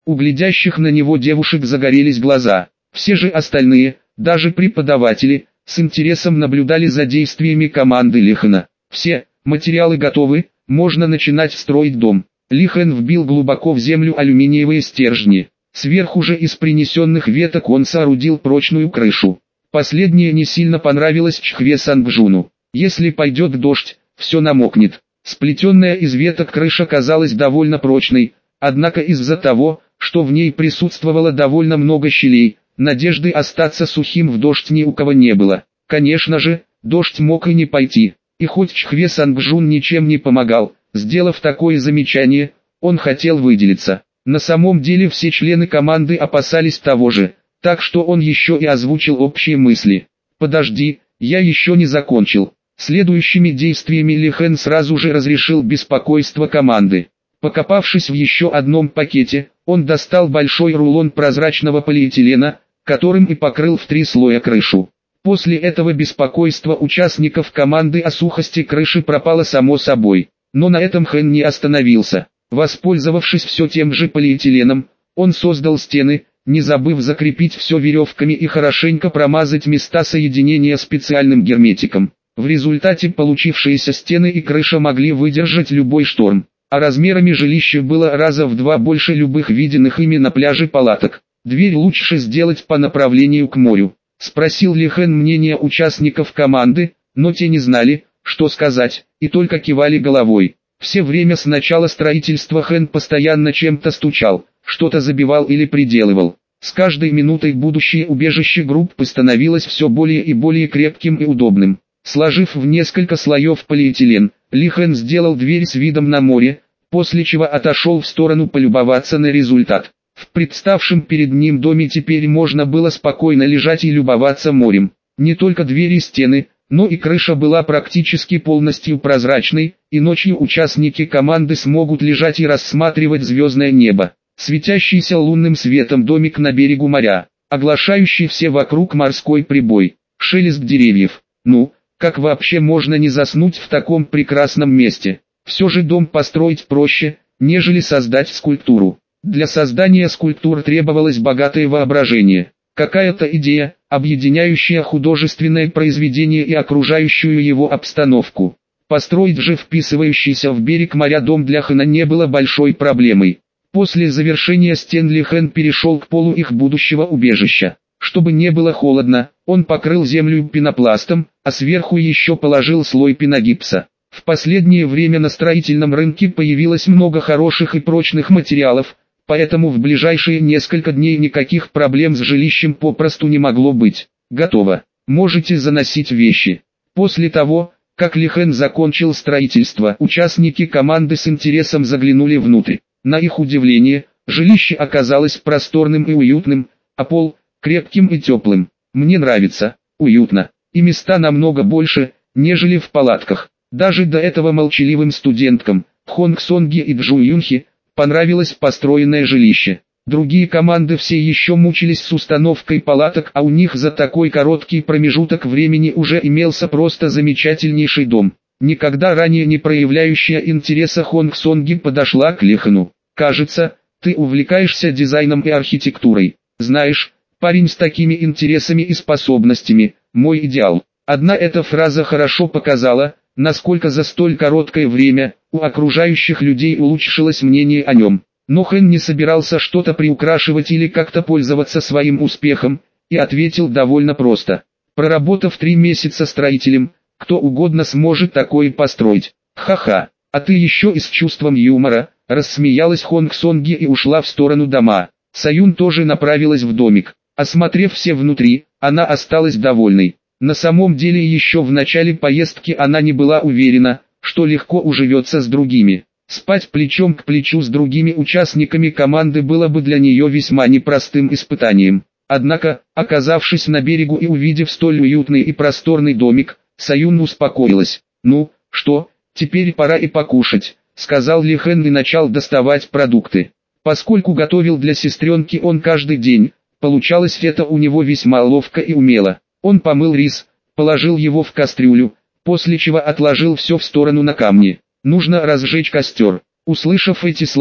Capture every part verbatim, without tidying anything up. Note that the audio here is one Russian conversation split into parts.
У глядящих на него девушек загорелись глаза. Все же остальные, даже преподаватели, с интересом наблюдали за действиями команды Лихена. Все, материалы готовы, можно начинать строить дом. Лихен вбил глубоко в землю алюминиевые стержни. Сверху же из принесенных веток он соорудил прочную крышу. Последнее не сильно понравилось Чхве Сангбжуну. Если пойдет дождь, все намокнет. Сплетенная из веток крыша казалась довольно прочной, однако из-за того, что в ней присутствовало довольно много щелей, надежды остаться сухим в дождь ни у кого не было. Конечно же, дождь мог и не пойти, и хоть Чхве Сангбжун ничем не помогал, сделав такое замечание, он хотел выделиться. На самом деле все члены команды опасались того же, так что он еще и озвучил общие мысли. «Подожди, я еще не закончил». Следующими действиями Лихен сразу же разрешил беспокойство команды. Покопавшись в еще одном пакете, он достал большой рулон прозрачного полиэтилена, которым и покрыл в три слоя крышу. После этого беспокойство участников команды о сухости крыши пропало само собой. Но на этом Хэн не остановился. Воспользовавшись все тем же полиэтиленом, он создал стены, не забыв закрепить все веревками и хорошенько промазать места соединения специальным герметиком. В результате получившиеся стены и крыша могли выдержать любой шторм, а размерами жилища было раза в два больше любых виденных ими на пляже палаток. «Дверь лучше сделать по направлению к морю», — спросил Лихен мнение участников команды, но те не знали, что сказать, и только кивали головой. Все время с начала строительства Хэн постоянно чем-то стучал, что-то забивал или приделывал. С каждой минутой будущее убежище группы становилось все более и более крепким и удобным. Сложив в несколько слоев полиэтилен, Лихен сделал дверь с видом на море, после чего отошел в сторону полюбоваться на результат. В представшем перед ним доме теперь можно было спокойно лежать и любоваться морем. Не только двери и стены, но и крыша была практически полностью прозрачной, и ночью участники команды смогут лежать и рассматривать звездное небо. Светящийся лунным светом домик на берегу моря, оглашающий все вокруг морской прибой, шелест деревьев. Ну, как вообще можно не заснуть в таком прекрасном месте? Все же дом построить проще, нежели создать скульптуру. Для создания скульптур требовалось богатое воображение. Какая-то идея, объединяющая художественное произведение и окружающую его обстановку. Построить же вписывающийся в берег моря дом для Хэна не было большой проблемой. После завершения стен Лихен перешел к полу их будущего убежища. Чтобы не было холодно, он покрыл землю пенопластом, а сверху еще положил слой пеногипса. В последнее время на строительном рынке появилось много хороших и прочных материалов, поэтому в ближайшие несколько дней никаких проблем с жилищем попросту не могло быть. Готово. Можете заносить вещи. После того, как Лихен закончил строительство, участники команды с интересом заглянули внутрь. На их удивление, жилище оказалось просторным и уютным, а пол – крепким и теплым. Мне нравится, уютно, и места намного больше, нежели в палатках. Даже до этого молчаливым студенткам, Хонг Сонге и Джу Юнхи, понравилось построенное жилище. Другие команды все еще мучились с установкой палаток, а у них за такой короткий промежуток времени уже имелся просто замечательнейший дом. Никогда ранее не проявляющая интереса Хонг Сонги подошла к Лихену. «Кажется, ты увлекаешься дизайном и архитектурой. Знаешь, парень с такими интересами и способностями – мой идеал». Одна эта фраза хорошо показала, насколько за столь короткое время у окружающих людей улучшилось мнение о нем. Но Хэн не собирался что-то приукрашивать или как-то пользоваться своим успехом, и ответил довольно просто. Проработав три месяца строителем, кто угодно сможет такое построить. Ха-ха, а ты еще и с чувством юмора, рассмеялась Хонг Сонги и ушла в сторону дома. Саюн тоже направилась в домик. Осмотрев все внутри, она осталась довольной. На самом деле еще в начале поездки она не была уверена, что легко уживется с другими. Спать плечом к плечу с другими участниками команды было бы для нее весьма непростым испытанием. Однако, оказавшись на берегу и увидев столь уютный и просторный домик, Саюн успокоилась. «Ну, что, теперь пора и покушать», — сказал Лихен и начал доставать продукты. Поскольку готовил для сестренки он каждый день, получалось это у него весьма ловко и умело. Он помыл рис, положил его в кастрюлю, после чего отложил все в сторону на камни. «Нужно разжечь костер». Услышав эти слова,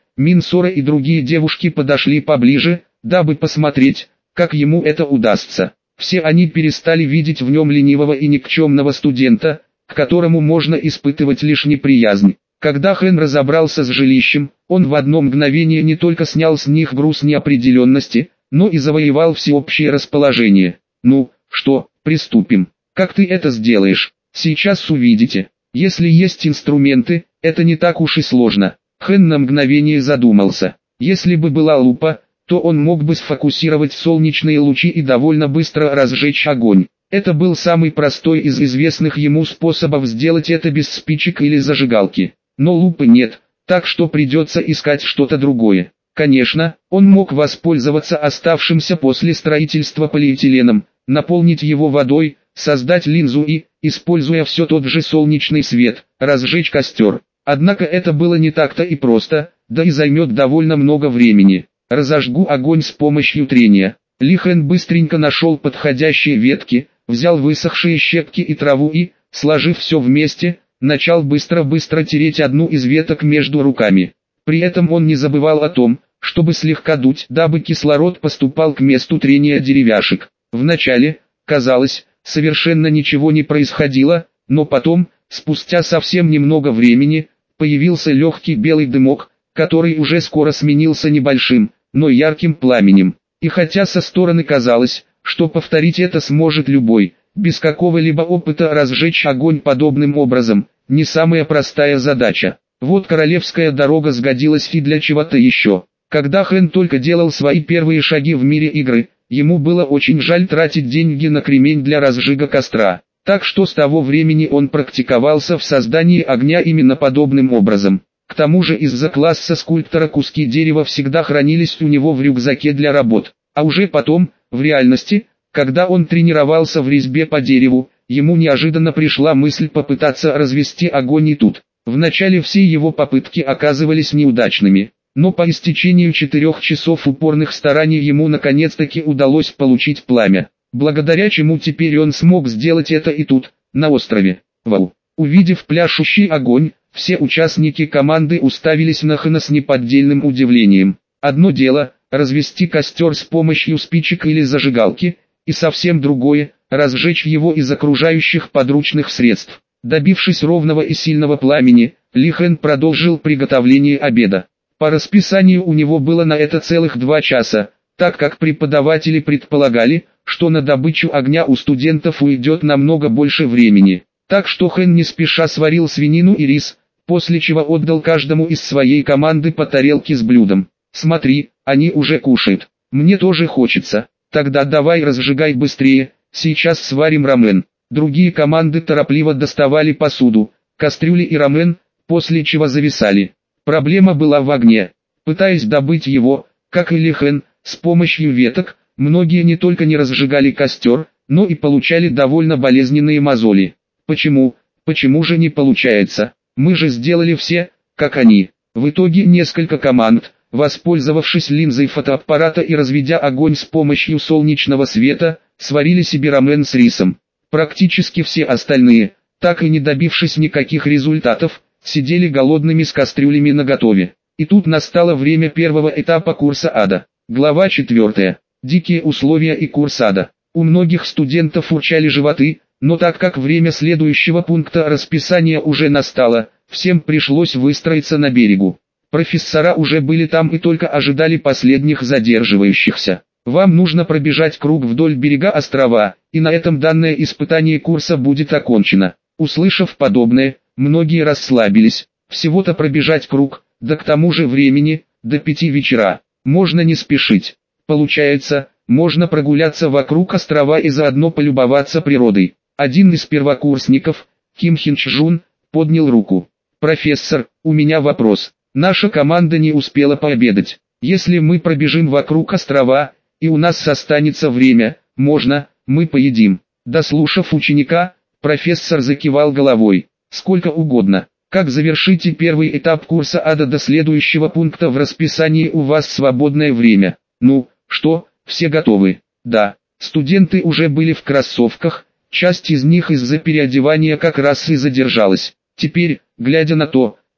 Минсора и другие девушки подошли поближе, дабы посмотреть, как ему это удастся. Все они перестали видеть в нем ленивого и никчемного студента, к которому можно испытывать лишь неприязнь. Когда Хэн разобрался с жилищем, он в одно мгновение не только снял с них груз неопределенности, но и завоевал всеобщее расположение. «Ну, что, приступим? Как ты это сделаешь? Сейчас увидите. Если есть инструменты, это не так уж и сложно». Хэн на мгновение задумался. Если бы была лупа, то он мог бы сфокусировать солнечные лучи и довольно быстро разжечь огонь. Это был самый простой из известных ему способов сделать это без спичек или зажигалки. Но лупы нет, так что придется искать что-то другое. Конечно, он мог воспользоваться оставшимся после строительства полиэтиленом, наполнить его водой, создать линзу и, используя все тот же солнечный свет, разжечь костер. Однако это было не так-то и просто, да и займет довольно много времени. Разожгу огонь с помощью трения. Ли Хэн быстренько нашел подходящие ветки, взял высохшие щепки и траву и, сложив все вместе, начал быстро-быстро тереть одну из веток между руками. При этом он не забывал о том, чтобы слегка дуть, дабы кислород поступал к месту трения деревяшек. Вначале, казалось, совершенно ничего не происходило, но потом, спустя совсем немного времени, появился легкий белый дымок, который уже скоро сменился небольшим, но ярким пламенем. И хотя со стороны казалось, что повторить это сможет любой, без какого-либо опыта разжечь огонь подобным образом, не самая простая задача. Вот королевская дорога сгодилась и для чего-то еще. Когда Хэн только делал свои первые шаги в мире игры, ему было очень жаль тратить деньги на кремень для разжига костра. Так что с того времени он практиковался в создании огня именно подобным образом. К тому же из-за класса скульптора куски дерева всегда хранились у него в рюкзаке для работ. А уже потом, в реальности, когда он тренировался в резьбе по дереву, ему неожиданно пришла мысль попытаться развести огонь и тут. Вначале все его попытки оказывались неудачными, но по истечению четырех часов упорных стараний ему наконец-таки удалось получить пламя, благодаря чему теперь он смог сделать это и тут, на острове. Вау! Увидев пляшущий огонь, все участники команды уставились на Хэна с неподдельным удивлением. Одно дело – развести костер с помощью спичек или зажигалки, и совсем другое – разжечь его из окружающих подручных средств. Добившись ровного и сильного пламени, Ли Хэн продолжил приготовление обеда. По расписанию у него было на это целых два часа, так как преподаватели предполагали, что на добычу огня у студентов уйдет намного больше времени. Так что Хэн не спеша сварил свинину и рис, после чего отдал каждому из своей команды по тарелке с блюдом. «Смотри, они уже кушают. Мне тоже хочется. Тогда давай разжигай быстрее, сейчас сварим рамен». Другие команды торопливо доставали посуду, кастрюли и рамен, после чего зависали. Проблема была в огне. Пытаясь добыть его, как и Ли Хэн, с помощью веток, многие не только не разжигали костер, но и получали довольно болезненные мозоли. Почему, почему же не получается? Мы же сделали все, как они. В итоге несколько команд, воспользовавшись линзой фотоаппарата и разведя огонь с помощью солнечного света, сварили себе рамен с рисом. Практически все остальные, так и не добившись никаких результатов, сидели голодными с кастрюлями наготове. И тут настало время первого этапа курса ада. Глава четвертая. Дикие условия и курс ада. У многих студентов урчали животы, но так как время следующего пункта расписания уже настало, всем пришлось выстроиться на берегу. Профессора уже были там и только ожидали последних задерживающихся. Вам нужно пробежать круг вдоль берега острова, и на этом данное испытание курса будет окончено. Услышав подобное, многие расслабились. Всего-то пробежать круг, да к тому же времени, до пяти вечера. Можно не спешить. Получается, можно прогуляться вокруг острова и заодно полюбоваться природой. Один из первокурсников, Ким Хин Чжун, поднял руку. «Профессор, у меня вопрос. Наша команда не успела пообедать. Если мы пробежим вокруг острова, и у нас останется время, можно, мы поедим». Дослушав ученика, профессор закивал головой. «Сколько угодно. Как завершите первый этап курса ада до следующего пункта в расписании у вас свободное время. Ну, что, все готовы?» Да, студенты уже были в кроссовках, часть из них из-за переодевания как раз и задержалась. Теперь, глядя на то,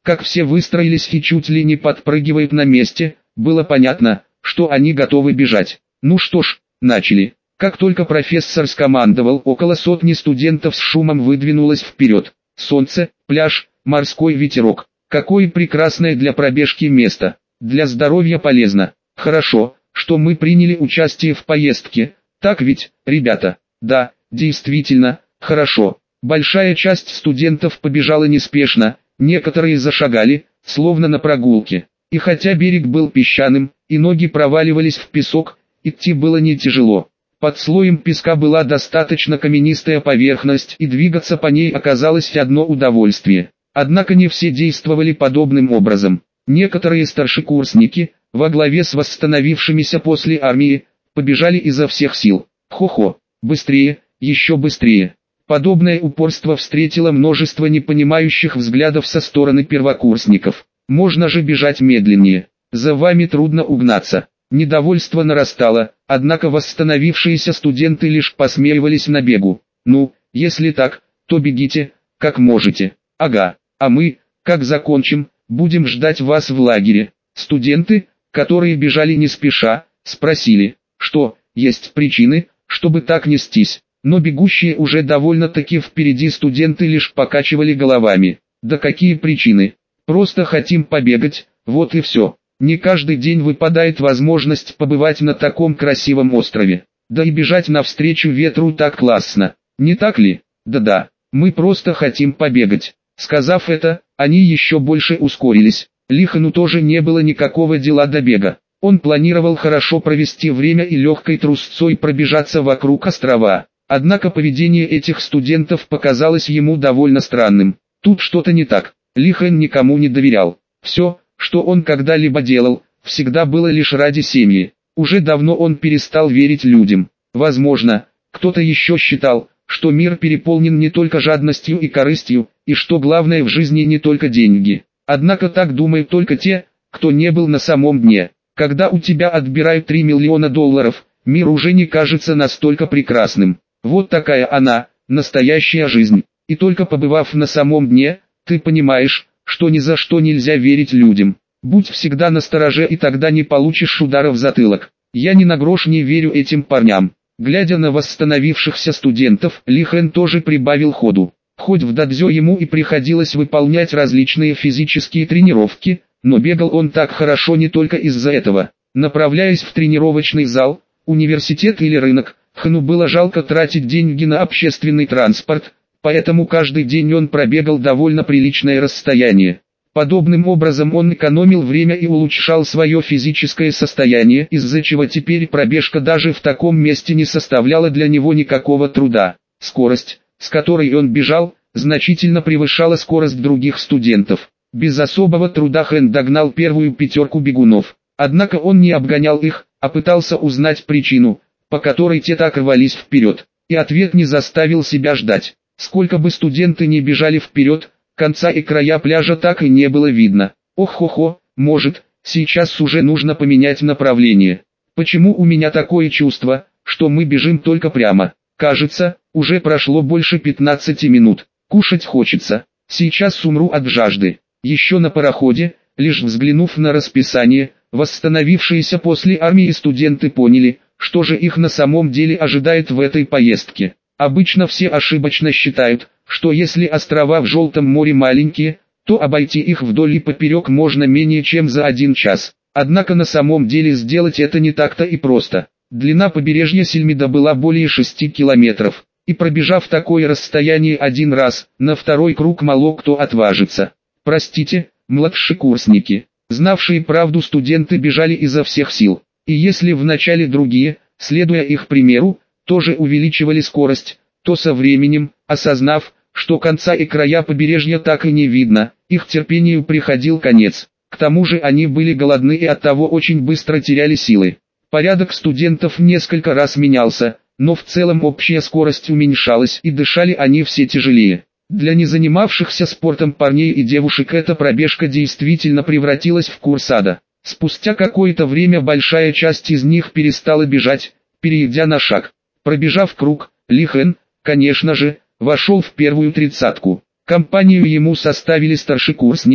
Как все выстроились и чуть ли не подпрыгивают на месте, было понятно, что они готовы бежать. Ну что ж, начали. Как только профессор скомандовал, около сотни студентов с шумом выдвинулось вперед. Солнце, пляж, морской ветерок. Какое прекрасное для пробежки место. Для здоровья полезно. Хорошо, что мы приняли участие в поездке. Так ведь, ребята? Да, действительно, хорошо. Большая часть студентов побежала неспешно, некоторые зашагали, словно на прогулке. И хотя берег был песчаным, и ноги проваливались в песок, идти было не тяжело. Под слоем песка была достаточно каменистая поверхность, и двигаться по ней оказалось одно удовольствие. Однако не все действовали подобным образом. Некоторые старшекурсники, во главе с восстановившимися после армии, побежали изо всех сил. Хо-хо, быстрее, еще быстрее. Подобное упорство встретило множество непонимающих взглядов со стороны первокурсников. Можно же бежать медленнее, за вами трудно угнаться. Недовольство нарастало, однако восстановившиеся студенты лишь посмеивались на бегу. Ну, если так, то бегите, как можете. Ага, а мы, как закончим, будем ждать вас в лагере. Студенты, которые бежали не спеша, спросили, что, есть причины, чтобы так нестись. Но бегущие уже довольно-таки впереди студенты лишь покачивали головами. Да какие причины? Просто хотим побегать, вот и все. Не каждый день выпадает возможность побывать на таком красивом острове. Да и бежать навстречу ветру так классно, не так ли? Да-да, мы просто хотим побегать. Сказав это, они еще больше ускорились. Лихану тоже не было никакого дела до бега. Он планировал хорошо провести время и легкой трусцой пробежаться вокруг острова. Однако поведение этих студентов показалось ему довольно странным. Тут что-то не так. Лихан никому не доверял. Все, что он когда-либо делал, всегда было лишь ради семьи. Уже давно он перестал верить людям. Возможно, кто-то еще считал, что мир переполнен не только жадностью и корыстью, и что главное в жизни не только деньги. Однако так думают только те, кто не был на самом дне. Когда у тебя отбирают три миллиона долларов, мир уже не кажется настолько прекрасным. Вот такая она, настоящая жизнь. И только побывав на самом дне, ты понимаешь, что ни за что нельзя верить людям. Будь всегда настороже, и тогда не получишь удара в затылок. Я ни на грош не верю этим парням. Глядя на восстановившихся студентов, Лихан тоже прибавил ходу. Хоть в дадзё ему и приходилось выполнять различные физические тренировки, но бегал он так хорошо не только из-за этого. Направляясь в тренировочный зал, университет или рынок, Хану было жалко тратить деньги на общественный транспорт, поэтому каждый день он пробегал довольно приличное расстояние. Подобным образом он экономил время и улучшал свое физическое состояние, из-за чего теперь пробежка даже в таком месте не составляла для него никакого труда. Скорость, с которой он бежал, значительно превышала скорость других студентов. Без особого труда Хэн догнал первую пятерку бегунов. Однако он не обгонял их, а пытался узнать причину, по которой те так рвались вперед. И ответ не заставил себя ждать. Сколько бы студенты ни бежали вперед, конца и края пляжа так и не было видно. Ох-хо-хо, может, сейчас уже нужно поменять направление. Почему у меня такое чувство, что мы бежим только прямо? Кажется, уже прошло больше пятнадцати минут. Кушать хочется. Сейчас умру от жажды. Еще на пароходе, лишь взглянув на расписание, восстановившиеся после армии студенты поняли, что же их на самом деле ожидает в этой поездке. Обычно все ошибочно считают, что если острова в Желтом море маленькие, то обойти их вдоль и поперек можно менее чем за один час. Однако на самом деле сделать это не так-то и просто. Длина побережья Сельмида была более шести километров, и пробежав такое расстояние один раз, на второй круг мало кто отважится. Простите, младшекурсники. Знавшие правду студенты бежали изо всех сил. И если вначале другие, следуя их примеру, тоже увеличивали скорость, то со временем, осознав, что конца и края побережья так и не видно, их терпению приходил конец. К тому же они были голодны и оттого очень быстро теряли силы. Порядок студентов несколько раз менялся, но в целом общая скорость уменьшалась и дышали они все тяжелее. Для незанимавшихся спортом парней и девушек эта пробежка действительно превратилась в курс ада. Спустя какое-то время большая часть из них перестала бежать, перейдя на шаг. Пробежав круг, Лихан, конечно же, вошел в первую тридцатку. Компанию ему составили старшекурсники,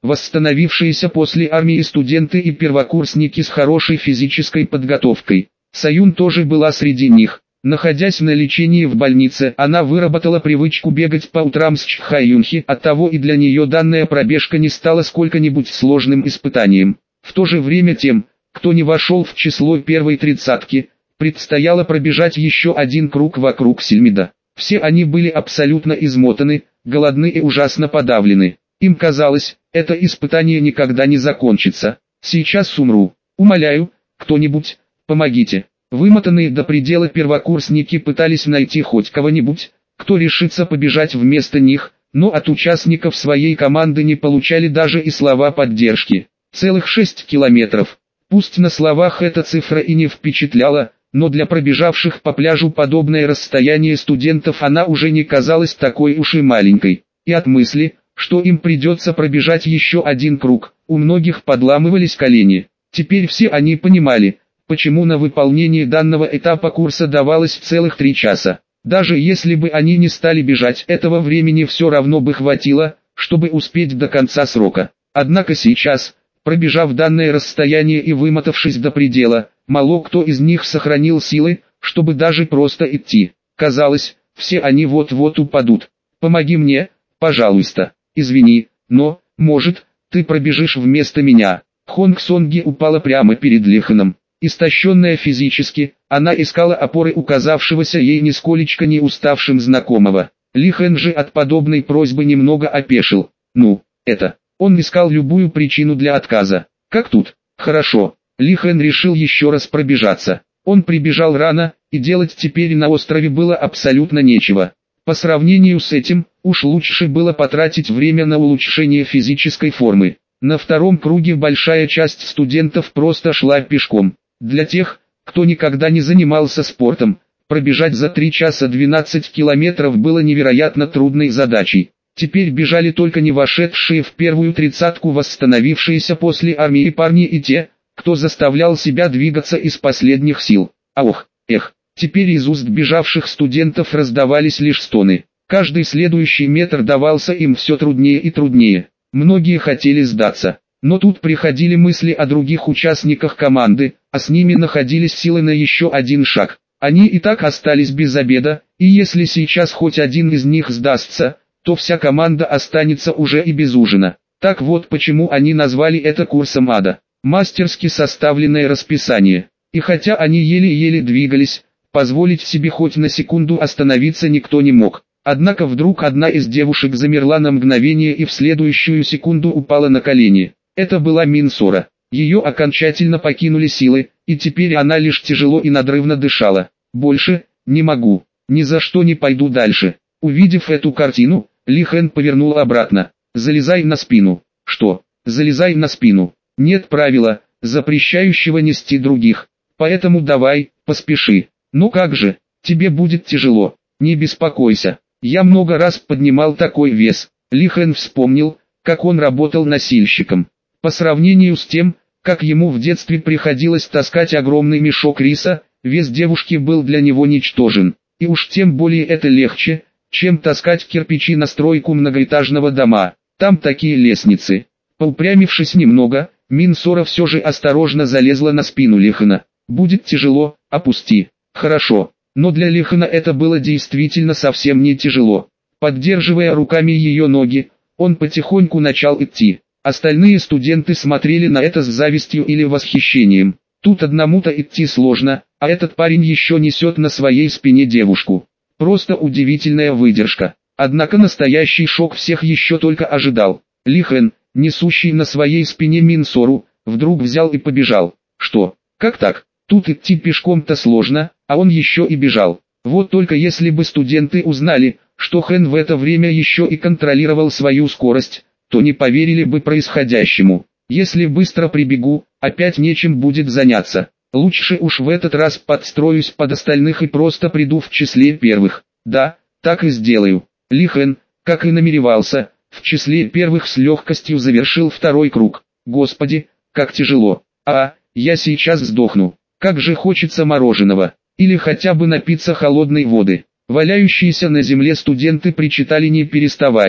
восстановившиеся после армии студенты и первокурсники с хорошей физической подготовкой. Саюн тоже была среди них. Находясь на лечении в больнице, она выработала привычку бегать по утрам с Чхаюнхи, оттого и для нее данная пробежка не стала сколько-нибудь сложным испытанием. В то же время тем, кто не вошел в число первой тридцатки, предстояло пробежать еще один круг вокруг Сильмида. Все они были абсолютно измотаны, голодны и ужасно подавлены. Им казалось, это испытание никогда не закончится. Сейчас умру. Умоляю, кто-нибудь, помогите. Вымотанные до предела первокурсники пытались найти хоть кого-нибудь, кто решится побежать вместо них, но от участников своей команды не получали даже и слова поддержки. Целых шесть километров. Пусть на словах эта цифра и не впечатляла, но для пробежавших по пляжу подобное расстояние студентов она уже не казалась такой уж и маленькой. И от мысли, что им придется пробежать еще один круг, у многих подламывались колени. Теперь все они понимали, почему на выполнение данного этапа курса давалось целых три часа. Даже если бы они не стали бежать, этого времени все равно бы хватило, чтобы успеть до конца срока. Однако сейчас, пробежав данное расстояние и вымотавшись до предела, мало кто из них сохранил силы, чтобы даже просто идти. Казалось, все они вот-вот упадут. «Помоги мне, пожалуйста. Извини, но, может, ты пробежишь вместо меня». Хонг Сонги упала прямо перед Лиханом. Истощенная физически, она искала опоры указавшегося ей нисколечко не уставшим знакомого. Лихан же от подобной просьбы немного опешил. Ну, это... Он искал любую причину для отказа. Как тут? Хорошо. Лихан решил еще раз пробежаться. Он прибежал рано, и делать теперь на острове было абсолютно нечего. По сравнению с этим, уж лучше было потратить время на улучшение физической формы. На втором круге большая часть студентов просто шла пешком. Для тех, кто никогда не занимался спортом, пробежать за три часа двенадцать километров было невероятно трудной задачей. Теперь бежали только не вошедшие в первую тридцатку восстановившиеся после армии парни и те, кто заставлял себя двигаться из последних сил. А ох, эх, теперь из уст бежавших студентов раздавались лишь стоны. Каждый следующий метр давался им все труднее и труднее. Многие хотели сдаться. Но тут приходили мысли о других участниках команды, а с ними находились силы на еще один шаг. Они и так остались без обеда, и если сейчас хоть один из них сдастся, то вся команда останется уже и без ужина. Так вот почему они назвали это курсом ада. Мастерски составленное расписание. И хотя они еле-еле двигались, позволить себе хоть на секунду остановиться никто не мог. Однако вдруг одна из девушек замерла на мгновение и в следующую секунду упала на колени. Это была Минсора. Ее окончательно покинули силы, и теперь она лишь тяжело и надрывно дышала. «Больше, не могу, ни за что не пойду дальше». Увидев эту картину, Лихан повернул обратно. «Залезай на спину». «Что? Залезай на спину?» «Нет правила, запрещающего нести других. Поэтому давай, поспеши». «Ну как же, тебе будет тяжело. Не беспокойся. Я много раз поднимал такой вес». Лихан вспомнил, как он работал носильщиком. По сравнению с тем, как ему в детстве приходилось таскать огромный мешок риса, вес девушки был для него ничтожен. И уж тем более это легче, чем таскать кирпичи на стройку многоэтажного дома. Там такие лестницы. Поупрямившись немного, Минсора все же осторожно залезла на спину Лихана. «Будет тяжело, опусти». «Хорошо». Но для Лихана это было действительно совсем не тяжело. Поддерживая руками ее ноги, он потихоньку начал идти. Остальные студенты смотрели на это с завистью или восхищением. Тут одному-то идти сложно, а этот парень еще несет на своей спине девушку. Просто удивительная выдержка. Однако настоящий шок всех еще только ожидал. Лихан, несущий на своей спине Минсору, вдруг взял и побежал. Что? Как так? Тут идти пешком-то сложно, а он еще и бежал. Вот только если бы студенты узнали, что Хэн в это время еще и контролировал свою скорость, то не поверили бы происходящему. Если быстро прибегу, опять нечем будет заняться. Лучше уж в этот раз подстроюсь под остальных и просто приду в числе первых. Да, так и сделаю. Лихан, как и намеревался, в числе первых с легкостью завершил второй круг. Господи, как тяжело. А, я сейчас сдохну. Как же хочется мороженого. Или хотя бы напиться холодной воды. Валяющиеся на земле студенты причитали не переставая.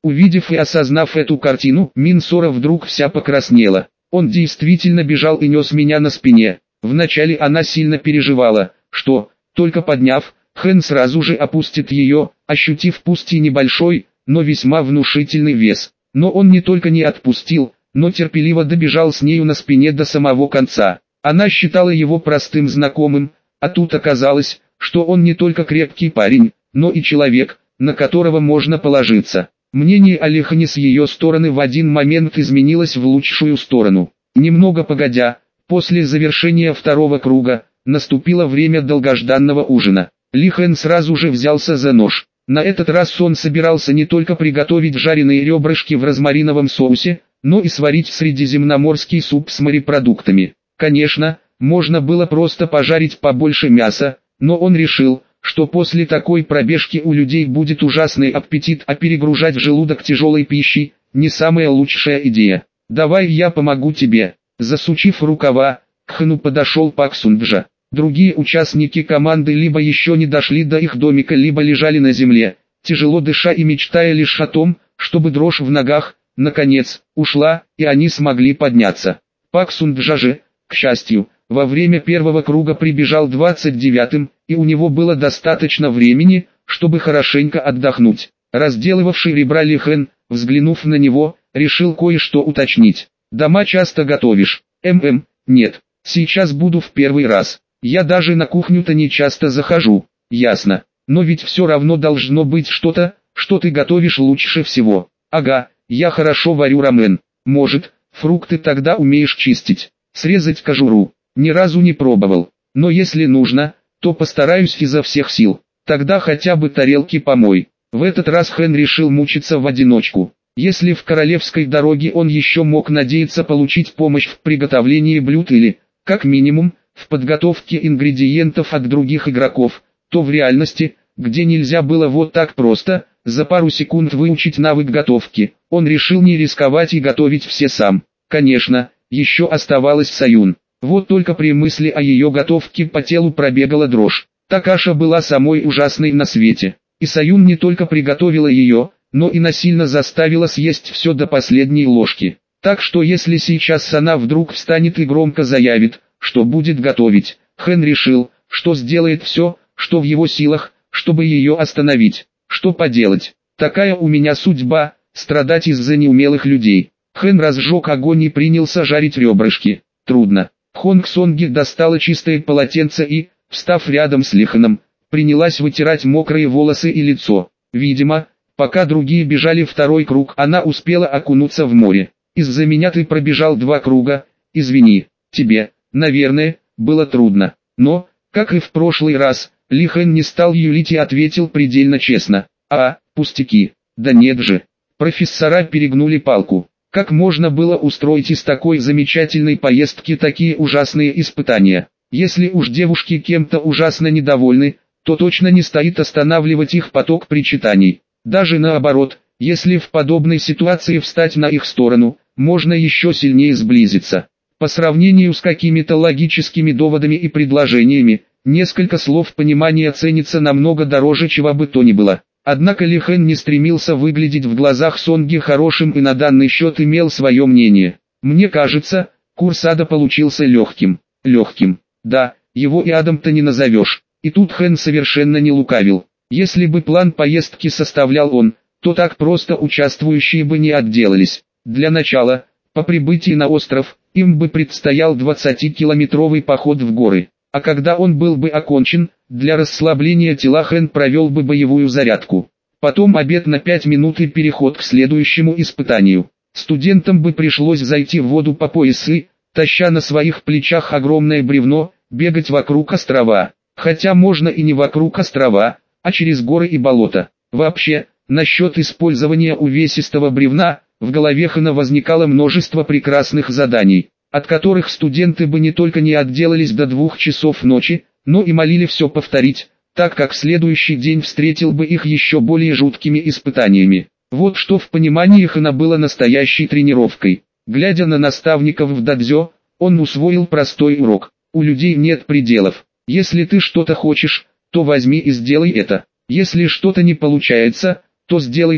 Увидев и осознав эту картину, Минсора вдруг вся покраснела. Он действительно бежал и нес меня на спине. Вначале она сильно переживала, что, только подняв, Хэн сразу же опустит ее, ощутив пусть и небольшой, но весьма внушительный вес. Но он не только не отпустил, но терпеливо добежал с нею на спине до самого конца. Она считала его простым знакомым, а тут оказалось, что он не только крепкий парень, но и человек, на которого можно положиться. Мнение о Лихане с ее стороны в один момент изменилось в лучшую сторону. Немного погодя, после завершения второго круга, наступило время долгожданного ужина. Лихан сразу же взялся за нож. На этот раз он собирался не только приготовить жареные ребрышки в розмариновом соусе, но и сварить средиземноморский суп с морепродуктами. Конечно, можно было просто пожарить побольше мяса, но он решил, что после такой пробежки у людей будет ужасный аппетит, а перегружать желудок тяжелой пищей – не самая лучшая идея. «Давай я помогу тебе». Засучив рукава, к Хэну подошел Пак Сунджа. Другие участники команды либо еще не дошли до их домика, либо лежали на земле, тяжело дыша и мечтая лишь о том, чтобы дрожь в ногах, наконец, ушла, и они смогли подняться. Пак Сунджа же, к счастью, во время первого круга прибежал двадцать девятым, и у него было достаточно времени, чтобы хорошенько отдохнуть. Разделывавший ребра Лихэн, взглянув на него, решил кое-что уточнить. «Дома часто готовишь?» «Мм, нет, сейчас буду в первый раз. Я даже на кухню-то не часто захожу». «Ясно, но ведь все равно должно быть что-то, что ты готовишь лучше всего». «Ага, я хорошо варю рамен. Может, фрукты тогда умеешь чистить, срезать кожуру?» «Ни разу не пробовал, но если нужно, то постараюсь изо всех сил. Тогда хотя бы тарелки помой». В этот раз Хэн решил мучиться в одиночку. Если в королевской дороге он еще мог надеяться получить помощь в приготовлении блюд или, как минимум, в подготовке ингредиентов от других игроков, то в реальности, где нельзя было вот так просто, за пару секунд выучить навык готовки, он решил не рисковать и готовить все сам. Конечно, еще оставалась Саюн. Вот только при мысли о ее готовке по телу пробегала дрожь. Та каша была самой ужасной на свете. И Саюн не только приготовила ее, но и насильно заставила съесть все до последней ложки. Так что если сейчас она вдруг встанет и громко заявит, что будет готовить, Хэн решил, что сделает все, что в его силах, чтобы ее остановить. Что поделать? Такая у меня судьба, страдать из-за неумелых людей. Хэн разжег огонь и принялся жарить ребрышки. Трудно. Хонг Сонги достала чистое полотенце и, встав рядом с Лиханом, принялась вытирать мокрые волосы и лицо. Видимо, пока другие бежали второй круг, она успела окунуться в море. «Из-за меня ты пробежал два круга, извини, тебе, наверное, было трудно». Но, как и в прошлый раз, Лихан не стал юлить и ответил предельно честно. «А, пустяки, да нет же». Профессора перегнули палку. Как можно было устроить из такой замечательной поездки такие ужасные испытания? Если уж девушки кем-то ужасно недовольны, то точно не стоит останавливать их поток причитаний. Даже наоборот, если в подобной ситуации встать на их сторону, можно еще сильнее сблизиться. По сравнению с какими-то логическими доводами и предложениями, несколько слов понимания ценится намного дороже чего бы то ни было. Однако Лихэн не стремился выглядеть в глазах Сонги хорошим и на данный счет имел свое мнение. «Мне кажется, курс ада получился легким». Легким. Да, его и адом-то не назовешь. И тут Хэн совершенно не лукавил. Если бы план поездки составлял он, то так просто участвующие бы не отделались. Для начала, по прибытии на остров, им бы предстоял двадцатикилометровый поход в горы. А когда он был бы окончен, для расслабления тела Хэн провел бы боевую зарядку. Потом обед на пять минут и переход к следующему испытанию. Студентам бы пришлось зайти в воду по пояс и, таща на своих плечах огромное бревно, бегать вокруг острова. Хотя можно и не вокруг острова, а через горы и болота. Вообще, насчет использования увесистого бревна, в голове Хэна возникало множество прекрасных заданий, от которых студенты бы не только не отделались до двух часов ночи, но и молили все повторить, так как следующий день встретил бы их еще более жуткими испытаниями. Вот что в понимании Хэна было настоящей тренировкой. Глядя на наставников в дадзё, он усвоил простой урок. У людей нет пределов. Если ты что-то хочешь, то возьми и сделай это. Если что-то не получается, то сделай так,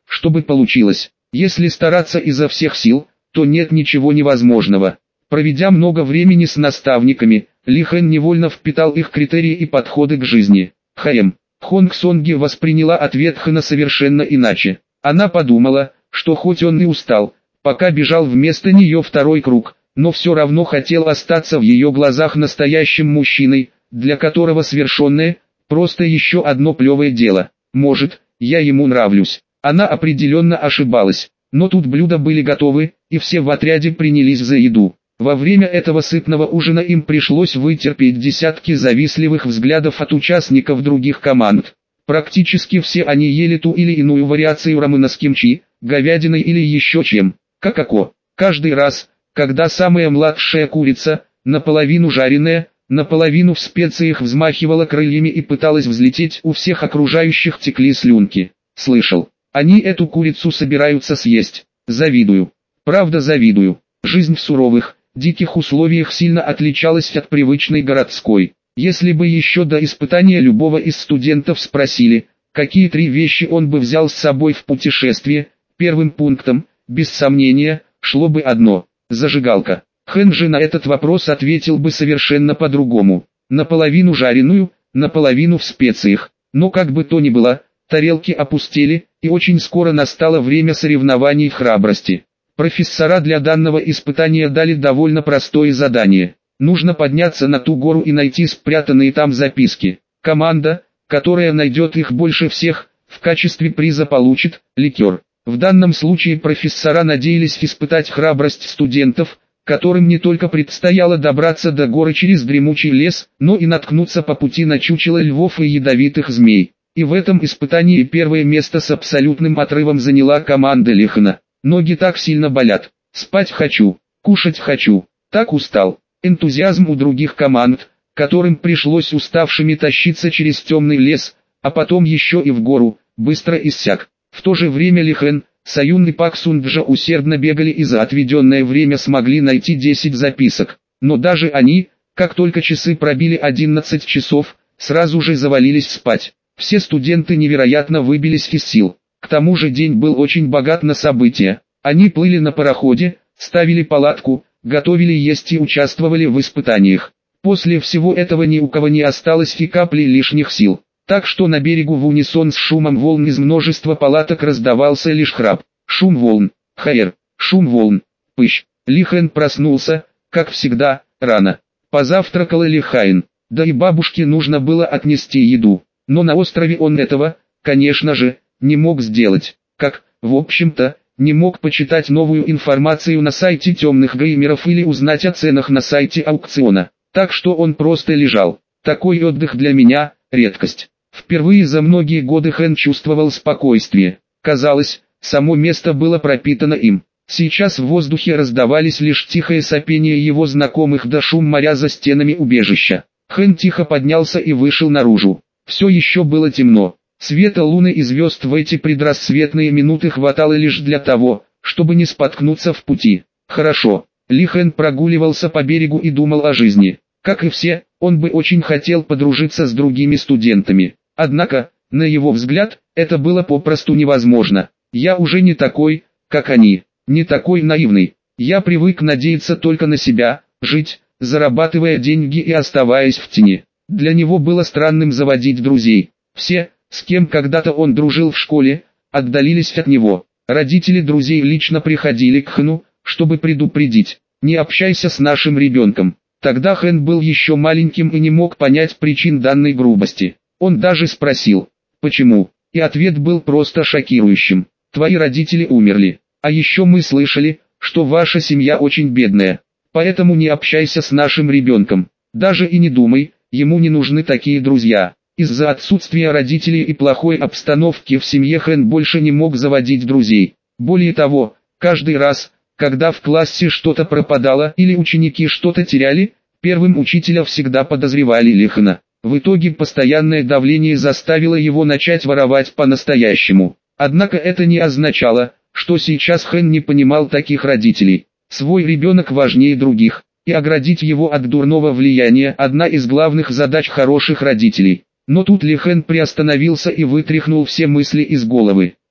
чтобы получилось. Если стараться изо всех сил, то нет ничего невозможного. Проведя много времени с наставниками, Ли Хэн невольно впитал их критерии и подходы к жизни. Хэм. Хонг Сонги восприняла ответ Хэна совершенно иначе. Она подумала, что хоть он и устал, пока бежал вместо нее второй круг, но все равно хотел остаться в ее глазах настоящим мужчиной, для которого совершенное – просто еще одно плевое дело. Может, я ему нравлюсь. Она определенно ошибалась, но тут блюда были готовы, и все в отряде принялись за еду. Во время этого сытного ужина им пришлось вытерпеть десятки завистливых взглядов от участников других команд. Практически все они ели ту или иную вариацию рамена с кимчи, говядиной или еще чем. Какако. Каждый раз, когда самая младшая курица, наполовину жареная, наполовину в специях взмахивала крыльями и пыталась взлететь, у всех окружающих текли слюнки. Слышал, они эту курицу собираются съесть. Завидую. Правда завидую. Жизнь в суровых, диких условиях сильно отличалась от привычной городской. Если бы еще до испытания любого из студентов спросили, какие три вещи он бы взял с собой в путешествие, первым пунктом, без сомнения, шло бы одно – зажигалка. Хэн же на этот вопрос ответил бы совершенно по-другому. Наполовину жареную, наполовину в специях. Но как бы то ни было, тарелки опустели, и очень скоро настало время соревнований в храбрости. Профессора для данного испытания дали довольно простое задание. Нужно подняться на ту гору и найти спрятанные там записки. Команда, которая найдет их больше всех, в качестве приза получит ликер. В данном случае профессора надеялись испытать храбрость студентов, которым не только предстояло добраться до горы через дремучий лес, но и наткнуться по пути на чучело львов и ядовитых змей. И в этом испытании первое место с абсолютным отрывом заняла команда Ли Хэна. Ноги так сильно болят, спать хочу, кушать хочу, так устал. Энтузиазм у других команд, которым пришлось уставшими тащиться через темный лес, а потом еще и в гору, быстро иссяк. В то же время Ли Хэн, Саюн и Пак Сунджа усердно бегали и за отведенное время смогли найти десять записок. Но даже они, как только часы пробили одиннадцать часов, сразу же завалились спать. Все студенты невероятно выбились из сил. К тому же день был очень богат на события. Они плыли на пароходе, ставили палатку, готовили есть и участвовали в испытаниях. После всего этого ни у кого не осталось и капли лишних сил. Так что на берегу в унисон с шумом волн из множества палаток раздавался лишь храп. Шум волн, хаэр, шум волн, пыщ. Ли Хэн проснулся, как всегда, рано. Позавтракал Ли Хэн, да и бабушке нужно было отнести еду. Но на острове он этого, конечно же, не мог сделать. Как, в общем-то, не мог почитать новую информацию на сайте темных геймеров или узнать о ценах на сайте аукциона. Так что он просто лежал. Такой отдых для меня – редкость. Впервые за многие годы Хэн чувствовал спокойствие. Казалось, само место было пропитано им. Сейчас в воздухе раздавались лишь тихое сопение его знакомых да шум моря за стенами убежища. Хэн тихо поднялся и вышел наружу. Все еще было темно. Света луны и звезд в эти предрассветные минуты хватало лишь для того, чтобы не споткнуться в пути. Хорошо. Ли Хэн прогуливался по берегу и думал о жизни. Как и все, он бы очень хотел подружиться с другими студентами. Однако, на его взгляд, это было попросту невозможно. Я уже не такой, как они, не такой наивный. Я привык надеяться только на себя, жить, зарабатывая деньги и оставаясь в тени. Для него было странным заводить друзей. Все, с кем когда-то он дружил в школе, отдалились от него. Родители друзей лично приходили к Хэну, чтобы предупредить: не общайся с нашим ребенком. Тогда Хэн был еще маленьким и не мог понять причин данной грубости. Он даже спросил: почему? И ответ был просто шокирующим: твои родители умерли. А еще мы слышали, что ваша семья очень бедная. Поэтому не общайся с нашим ребенком. Даже и не думай, ему не нужны такие друзья. Из-за отсутствия родителей и плохой обстановки в семье Хэн больше не мог заводить друзей. Более того, каждый раз, когда в классе что-то пропадало или ученики что-то теряли, первым учителя всегда подозревали Ли Хэна. В итоге постоянное давление заставило его начать воровать по-настоящему. Однако это не означало, что сейчас Хэн не понимал таких родителей. Свой ребенок важнее других, и оградить его от дурного влияния – одна из главных задач хороших родителей. Но тут Ли Хэн приостановился и вытряхнул все мысли из головы.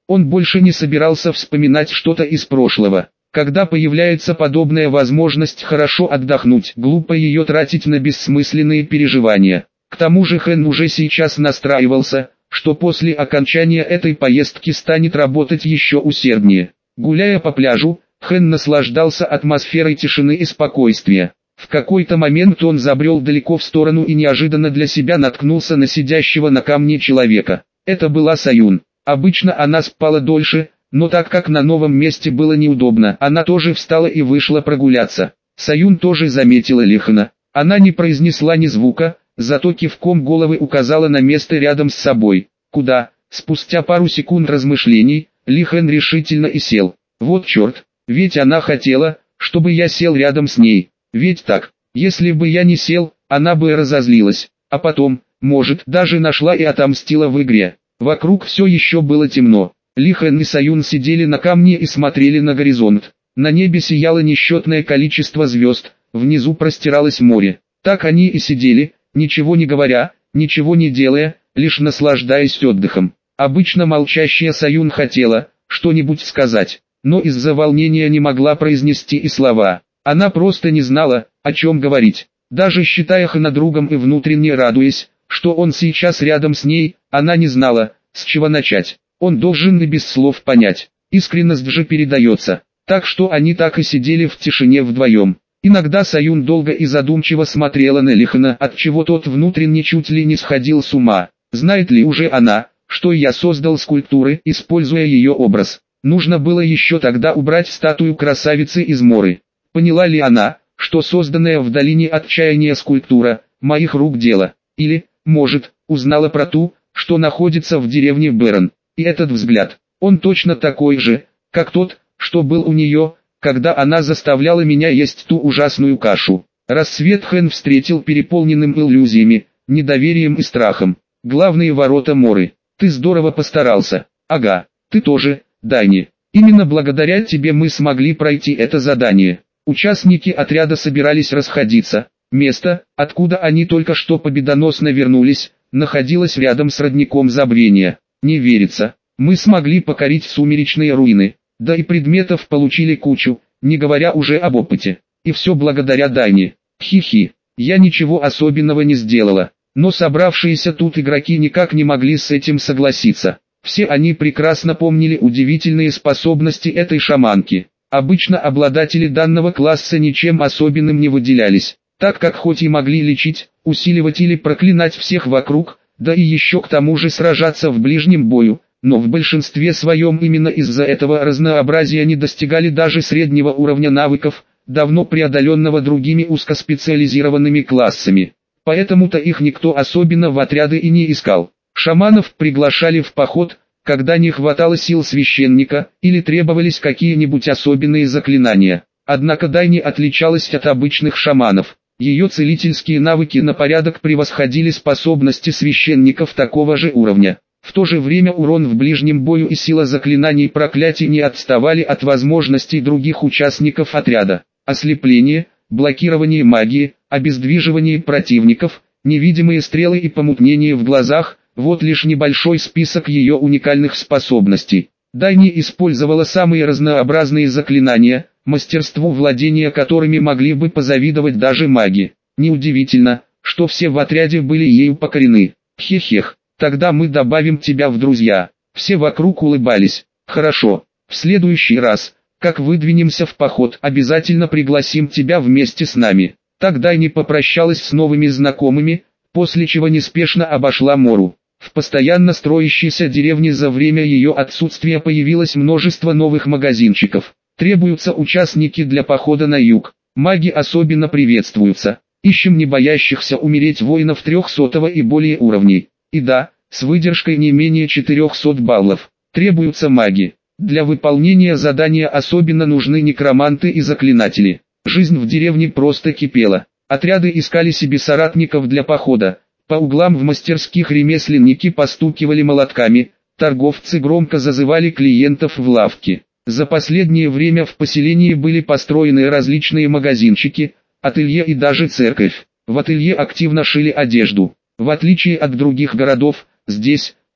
Он больше не собирался вспоминать что-то из прошлого. Когда появляется подобная возможность хорошо отдохнуть, глупо ее тратить на бессмысленные переживания. К тому же Хэн уже сейчас настраивался, что после окончания этой поездки станет работать еще усерднее. Гуляя по пляжу, Хэн наслаждался атмосферой тишины и спокойствия. В какой-то момент он забрел далеко в сторону и неожиданно для себя наткнулся на сидящего на камне человека. Это была Саюн. Обычно она спала дольше, но так как на новом месте было неудобно, она тоже встала и вышла прогуляться. Саюн тоже заметила Лихена. Она не произнесла ни звука, зато кивком головы указала на место рядом с собой. Куда? Спустя пару секунд размышлений, Лихен решительно и сел. Вот черт, ведь она хотела, чтобы я сел рядом с ней. Ведь так, если бы я не сел, она бы разозлилась, а потом, может, даже нашла и отомстила в игре. Вокруг все еще было темно. Лихен и Саюн сидели на камне и смотрели на горизонт. На небе сияло несчетное количество звезд, внизу простиралось море. Так они и сидели, ничего не говоря, ничего не делая, лишь наслаждаясь отдыхом. Обычно молчащая Саюн хотела что-нибудь сказать, но из-за волнения не могла произнести и слова. Она просто не знала, о чем говорить. Даже считая Хэна другом и внутренне радуясь, что он сейчас рядом с ней, она не знала, с чего начать. Он должен и без слов понять. Искренность же передается. Так что они так и сидели в тишине вдвоем. Иногда Саюн долго и задумчиво смотрела на Лихена, отчего тот внутренне чуть ли не сходил с ума. Знает ли уже она, что я создал скульптуры, используя ее образ? Нужно было еще тогда убрать статую красавицы из Моры. Поняла ли она, что созданная в долине отчаяния скульптура, моих рук дело? Или, может, узнала про ту, что находится в деревне Бэрон? И этот взгляд, он точно такой же, как тот, что был у нее, когда она заставляла меня есть ту ужасную кашу. Рассвет Хэн встретил переполненным иллюзиями, недоверием и страхом. Главные ворота Моры. Ты здорово постарался. Ага, ты тоже, Дайни. Именно благодаря тебе мы смогли пройти это задание. Участники отряда собирались расходиться. Место, откуда они только что победоносно вернулись, находилось рядом с родником забвения. Не верится. Мы смогли покорить сумеречные руины. Да и предметов получили кучу, не говоря уже об опыте. И все благодаря Дайне. Хи-хи. Я ничего особенного не сделала. Но собравшиеся тут игроки никак не могли с этим согласиться. Все они прекрасно помнили удивительные способности этой шаманки. Обычно обладатели данного класса ничем особенным не выделялись, так как хоть и могли лечить, усиливать или проклинать всех вокруг, да и еще к тому же сражаться в ближнем бою, но в большинстве своем именно из-за этого разнообразия не достигали даже среднего уровня навыков, давно преодоленного другими узкоспециализированными классами. Поэтому-то их никто особенно в отряды и не искал. Шаманов приглашали в поход, когда не хватало сил священника, или требовались какие-нибудь особенные заклинания. Однако Дайни отличалась от обычных шаманов. Ее целительские навыки на порядок превосходили способности священников такого же уровня. В то же время урон в ближнем бою и сила заклинаний и проклятий не отставали от возможностей других участников отряда. Ослепление, блокирование магии, обездвиживание противников, невидимые стрелы и помутнение в глазах – вот лишь небольшой список ее уникальных способностей. Дайни использовала самые разнообразные заклинания, мастерству владения которыми могли бы позавидовать даже маги. Неудивительно, что все в отряде были ею покорены. Хе-хех, тогда мы добавим тебя в друзья. Все вокруг улыбались. Хорошо, в следующий раз, как выдвинемся в поход, обязательно пригласим тебя вместе с нами. Так Дайни попрощалась с новыми знакомыми, после чего неспешно обошла Мору. В постоянно строящейся деревне за время ее отсутствия появилось множество новых магазинчиков. Требуются участники для похода на юг. Маги особенно приветствуются. Ищем не боящихся умереть воинов трехсотого и более уровней. И да, с выдержкой не менее четырехсот баллов. Требуются маги. Для выполнения задания особенно нужны некроманты и заклинатели. Жизнь в деревне просто кипела. Отряды искали себе соратников для похода. По углам в мастерских ремесленники постукивали молотками, торговцы громко зазывали клиентов в лавки. За последнее время в поселении были построены различные магазинчики, ателье и даже церковь. В ателье активно шили одежду. В отличие от других городов, здесь,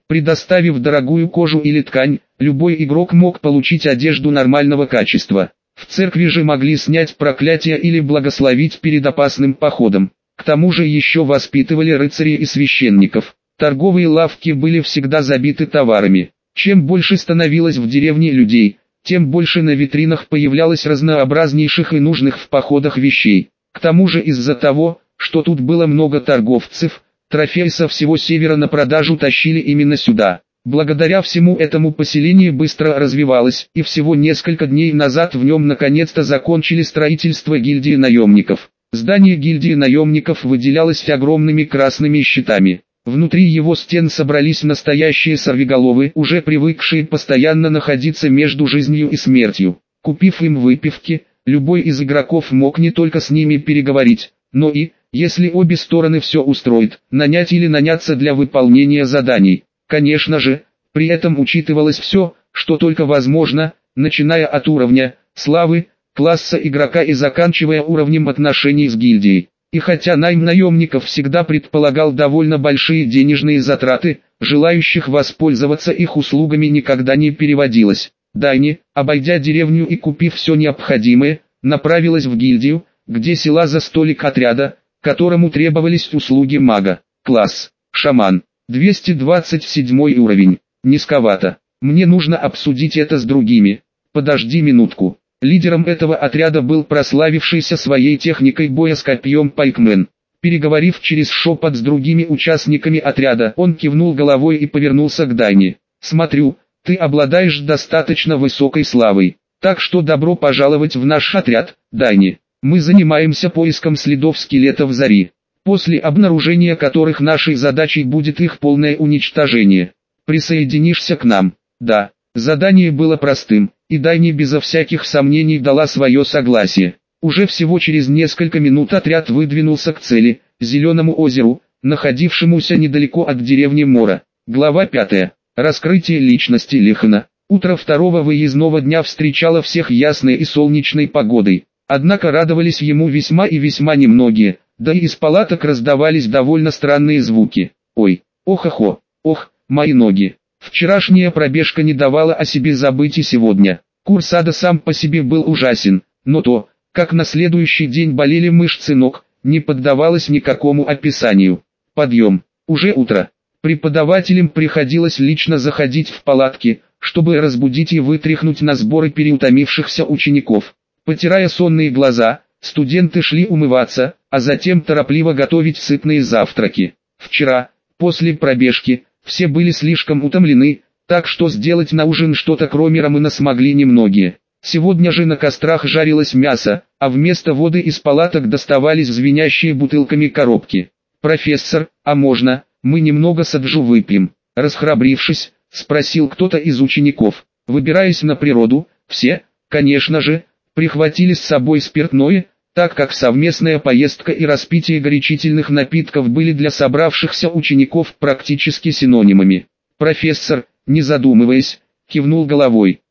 Предоставив дорогую кожу или ткань, любой игрок мог получить одежду нормального качества. В церкви же могли снять проклятие или благословить перед опасным походом. К тому же еще воспитывали рыцарей и священников. Торговые лавки были всегда забиты товарами. Чем больше становилось в деревне людей, тем больше на витринах появлялось разнообразнейших и нужных в походах вещей. К тому же из-за того, что тут было много торговцев, трофеи со всего севера на продажу тащили именно сюда. Благодаря всему этому поселение быстро развивалось, и всего несколько дней назад в нем наконец-то закончили строительство гильдии наемников. Здание гильдии наемников выделялось огромными красными щитами. Внутри его стен собрались настоящие сорвиголовы, уже привыкшие постоянно находиться между жизнью и смертью. Купив им выпивки, любой из игроков мог не только с ними переговорить, но и, если обе стороны все устроит, нанять или наняться для выполнения заданий. Конечно же, при этом учитывалось все, что только возможно, начиная от уровня, славы, класса игрока и заканчивая уровнем отношений с гильдией. И хотя найм наемников всегда предполагал довольно большие денежные затраты, желающих воспользоваться их услугами никогда не переводилось. Дайни, обойдя деревню и купив все необходимое, направилась в гильдию, где села за столик отряда, которому требовались услуги мага. Класс шаман. двести двадцать седьмой уровень. Низковато. Мне нужно обсудить это с другими. Подожди минутку. Лидером этого отряда был прославившийся своей техникой боя с копьем Пайкмен. Переговорив через шепот с другими участниками отряда, он кивнул головой и повернулся к Дайне. «Смотрю, ты обладаешь достаточно высокой славой. Так что добро пожаловать в наш отряд, Дайни. Мы занимаемся поиском следов скелетов Зари, после обнаружения которых нашей задачей будет их полное уничтожение. Присоединишься к нам?» Да, задание было простым, и Дайни безо всяких сомнений дала свое согласие. Уже всего через несколько минут отряд выдвинулся к цели, Зеленому озеру, находившемуся недалеко от деревни Мора. Глава пятая. Раскрытие личности Лихана. Утро второго выездного дня встречало всех ясной и солнечной погодой. Однако радовались ему весьма и весьма немногие, да и из палаток раздавались довольно странные звуки. Ой, ох-охо, ох, мои ноги. Вчерашняя пробежка не давала о себе забыть и сегодня. Курс ада сам по себе был ужасен, но то, как на следующий день болели мышцы ног, не поддавалось никакому описанию. Подъем. Уже утро. Преподавателям приходилось лично заходить в палатки, чтобы разбудить и вытряхнуть на сборы переутомившихся учеников. Потирая сонные глаза, студенты шли умываться, а затем торопливо готовить сытные завтраки. Вчера, после пробежки, все были слишком утомлены, так что сделать на ужин что-то кроме рамена смогли немногие. Сегодня же на кострах жарилось мясо, а вместо воды из палаток доставались звенящие бутылками коробки. «Профессор, а можно, мы немного саджу выпьем?» Расхрабрившись, спросил кто-то из учеников. Выбираясь на природу, все, конечно же, прихватили с собой спиртное, так как совместная поездка и распитие горячительных напитков были для собравшихся учеников практически синонимами. Профессор, не задумываясь, кивнул головой.